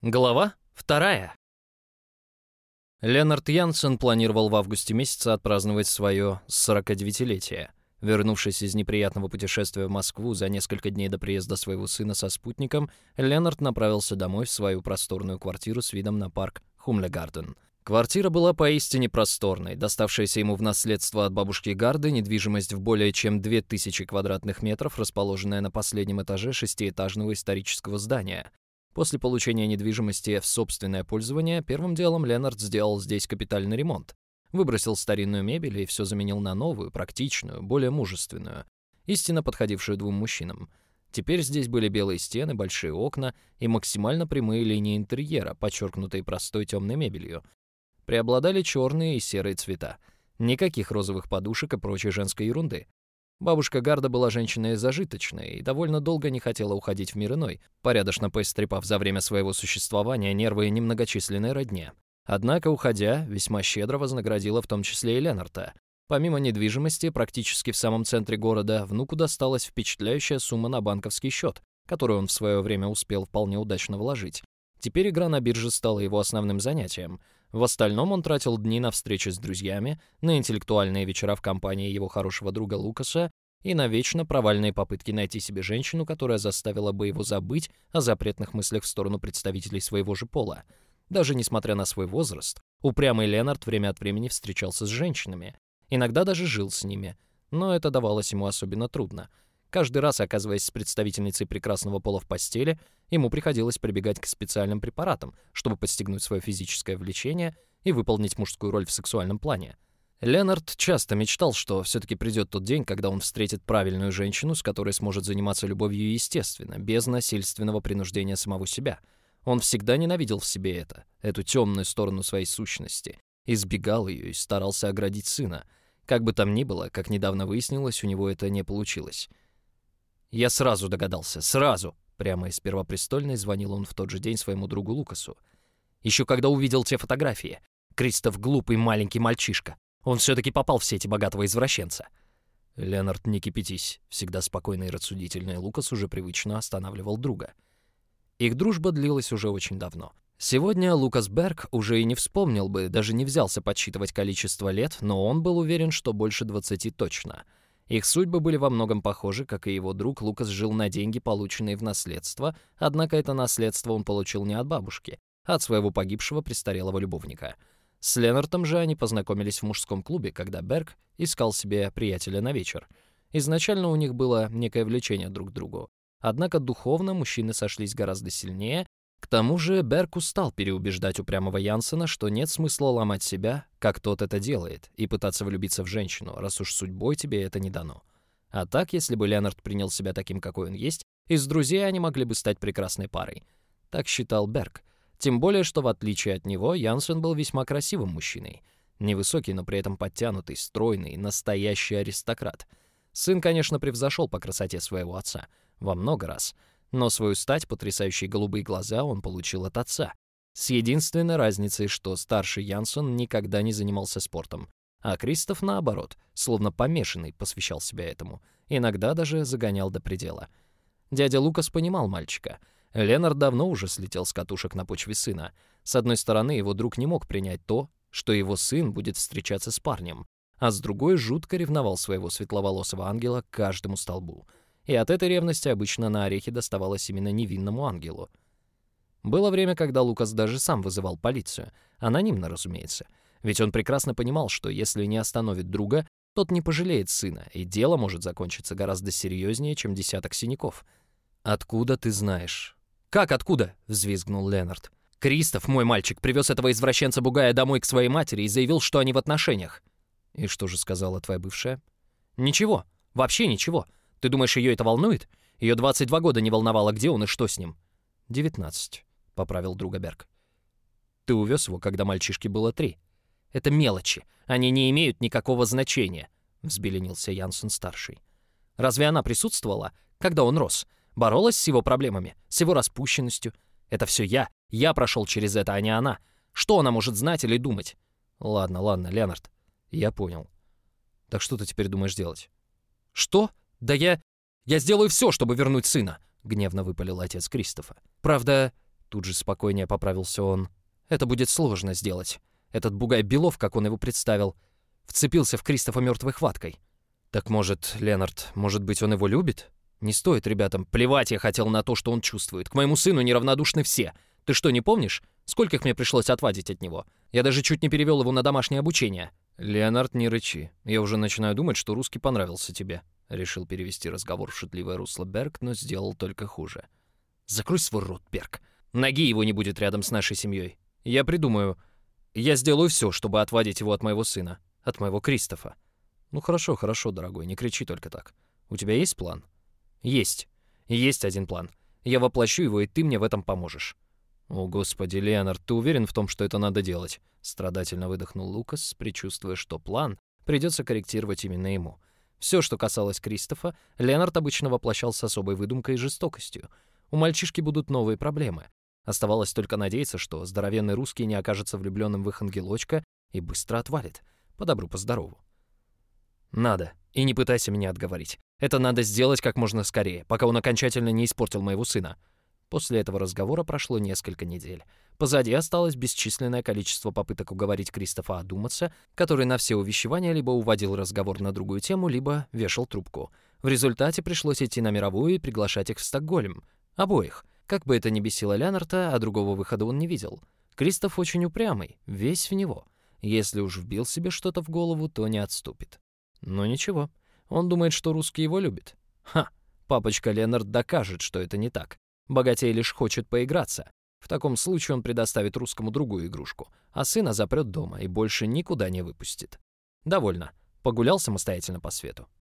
Глава 2. Ленард Янсен планировал в августе месяце отпраздновать свое 49-летие. Вернувшись из неприятного путешествия в Москву за несколько дней до приезда своего сына со спутником, Ленард направился домой в свою просторную квартиру с видом на парк Хумлегарден. Квартира была поистине просторной, доставшаяся ему в наследство от бабушки Гарды, недвижимость в более чем 2000 квадратных метров, расположенная на последнем этаже шестиэтажного исторического здания. После получения недвижимости в собственное пользование, первым делом Ленард сделал здесь капитальный ремонт. Выбросил старинную мебель и все заменил на новую, практичную, более мужественную, истинно подходившую двум мужчинам. Теперь здесь были белые стены, большие окна и максимально прямые линии интерьера, подчеркнутые простой темной мебелью. Преобладали черные и серые цвета. Никаких розовых подушек и прочей женской ерунды. Бабушка Гарда была женщиной зажиточной и довольно долго не хотела уходить в мир иной, порядочно поистрепав за время своего существования нервы немногочисленной родне. Однако, уходя, весьма щедро вознаградила в том числе и Ленарта. Помимо недвижимости, практически в самом центре города, внуку досталась впечатляющая сумма на банковский счет, которую он в свое время успел вполне удачно вложить. Теперь игра на бирже стала его основным занятием. В остальном он тратил дни на встречи с друзьями, на интеллектуальные вечера в компании его хорошего друга Лукаса и на вечно провальные попытки найти себе женщину, которая заставила бы его забыть о запретных мыслях в сторону представителей своего же пола. Даже несмотря на свой возраст, упрямый Ленард время от времени встречался с женщинами, иногда даже жил с ними, но это давалось ему особенно трудно. Каждый раз, оказываясь с представительницей прекрасного пола в постели, ему приходилось прибегать к специальным препаратам, чтобы подстегнуть свое физическое влечение и выполнить мужскую роль в сексуальном плане. Ленард часто мечтал, что все-таки придет тот день, когда он встретит правильную женщину, с которой сможет заниматься любовью естественно, без насильственного принуждения самого себя. Он всегда ненавидел в себе эту темную сторону своей сущности, избегал ее и старался оградить сына. Как бы там ни было, как недавно выяснилось, у него это не получилось. «Я сразу догадался, сразу!» Прямо из Первопрестольной звонил он в тот же день своему другу Лукасу. «Еще когда увидел те фотографии. Кристоф глупый маленький мальчишка. Он все-таки попал в сети богатого извращенца». «Ленард, не кипятись». Всегда спокойный и рассудительный Лукас уже привычно останавливал друга. Их дружба длилась уже очень давно. Сегодня Лукас Берг уже и не вспомнил бы, даже не взялся подсчитывать количество лет, но он был уверен, что больше 20 точно. Их судьбы были во многом похожи, как и его друг Лукас жил на деньги, полученные в наследство, однако это наследство он получил не от бабушки, а от своего погибшего престарелого любовника. С Ленартом же они познакомились в мужском клубе, когда Берг искал себе приятеля на вечер. Изначально у них было некое влечение друг к другу. Однако духовно мужчины сошлись гораздо сильнее. К тому же Берг устал переубеждать упрямого Янсена, что нет смысла ломать себя, как тот это делает, и пытаться влюбиться в женщину, раз уж судьбой тебе это не дано. А так, если бы Ленард принял себя таким, какой он есть, из друзей они могли бы стать прекрасной парой. Так считал Берг. Тем более, что в отличие от него, Янсен был весьма красивым мужчиной. Невысокий, но при этом подтянутый, стройный, настоящий аристократ. Сын, конечно, превзошел по красоте своего отца. Во много раз. Но свою стать, потрясающие голубые глаза, он получил от отца. С единственной разницей, что старший Янсен никогда не занимался спортом. А Кристоф, наоборот, словно помешанный, посвящал себя этому. Иногда даже загонял до предела. Дядя Лукас понимал мальчика. Ленард давно уже слетел с катушек на почве сына. С одной стороны, его друг не мог принять то, что его сын будет встречаться с парнем. А с другой, жутко ревновал своего светловолосого ангела к каждому столбу. И от этой ревности обычно на орехи доставалось именно невинному ангелу. Было время, когда Лукас даже сам вызывал полицию. Анонимно, разумеется. Ведь он прекрасно понимал, что если не остановит друга, тот не пожалеет сына, и дело может закончиться гораздо серьезнее, чем десяток синяков. «Откуда ты знаешь?» «Как откуда?» — взвизгнул Ленард. «Кристоф, мой мальчик, привез этого извращенца-бугая домой к своей матери и заявил, что они в отношениях». «И что же сказала твоя бывшая?» «Ничего. Вообще ничего. Ты думаешь, ее это волнует? Ее 22 года не волновало, где он и что с ним». 19, поправил друга Берг. «Ты увез его, когда мальчишке было 3. «Это мелочи. Они не имеют никакого значения», — взбеленился Янсен-старший. «Разве она присутствовала, когда он рос? Боролась с его проблемами, с его распущенностью? Это все я. Я прошел через это, а не она. Что она может знать или думать?» «Ладно, Ленард. Я понял. Так что ты теперь думаешь делать?» «Что? Да я сделаю все, чтобы вернуть сына», — гневно выпалил отец Кристофа. «Правда, Тут же спокойнее поправился он. «Это будет сложно сделать. Этот бугай Белов, как он его представил, вцепился в Кристофа мертвой хваткой. Так может, Ленард, может быть, он его любит? Не стоит ребятам. Плевать я хотел на то, что он чувствует. К моему сыну неравнодушны все. Ты что, не помнишь? Скольких мне пришлось отвадить от него? Я даже чуть не перевел его на домашнее обучение». «Леонард, не рычи. Я уже начинаю думать, что русский понравился тебе». Решил перевести разговор в шутливое русло Берг, но сделал только хуже. «Закрой свой рот, Берг. Ноги его не будет рядом с нашей семьей. Я придумаю. Я сделаю все, чтобы отвадить его от моего сына. От моего Кристофа». «Ну хорошо, хорошо, дорогой, не кричи только так. У тебя есть план?» «Есть. Есть один план. Я воплощу его, и ты мне в этом поможешь». «О, Господи, Леонард, ты уверен в том, что это надо делать?» Страдательно выдохнул Лукас, предчувствуя, что план придется корректировать именно ему. Все, что касалось Кристофа, Леонард обычно воплощал с особой выдумкой и жестокостью. У мальчишки будут новые проблемы. Оставалось только надеяться, что здоровенный русский не окажется влюбленным в их ангелочка и быстро отвалит. По добру, по здорову. «Надо. И не пытайся меня отговорить. Это надо сделать как можно скорее, пока он окончательно не испортил моего сына». После этого разговора прошло несколько недель. Позади осталось бесчисленное количество попыток уговорить Кристофа одуматься, который на все увещевания либо уводил разговор на другую тему, либо вешал трубку. В результате пришлось идти на мировую и приглашать их в Стокгольм. Обоих. Как бы это ни бесило Леонарда, а другого выхода он не видел. Кристоф очень упрямый, весь в него. Если уж вбил себе что-то в голову, то не отступит. Но ничего, он думает, что русский его любит. Ха! Папочка Ленард докажет, что это не так. Богатей лишь хочет поиграться. В таком случае он предоставит русскому другую игрушку, а сына запрет дома и больше никуда не выпустит. Довольно. Погулял самостоятельно по свету.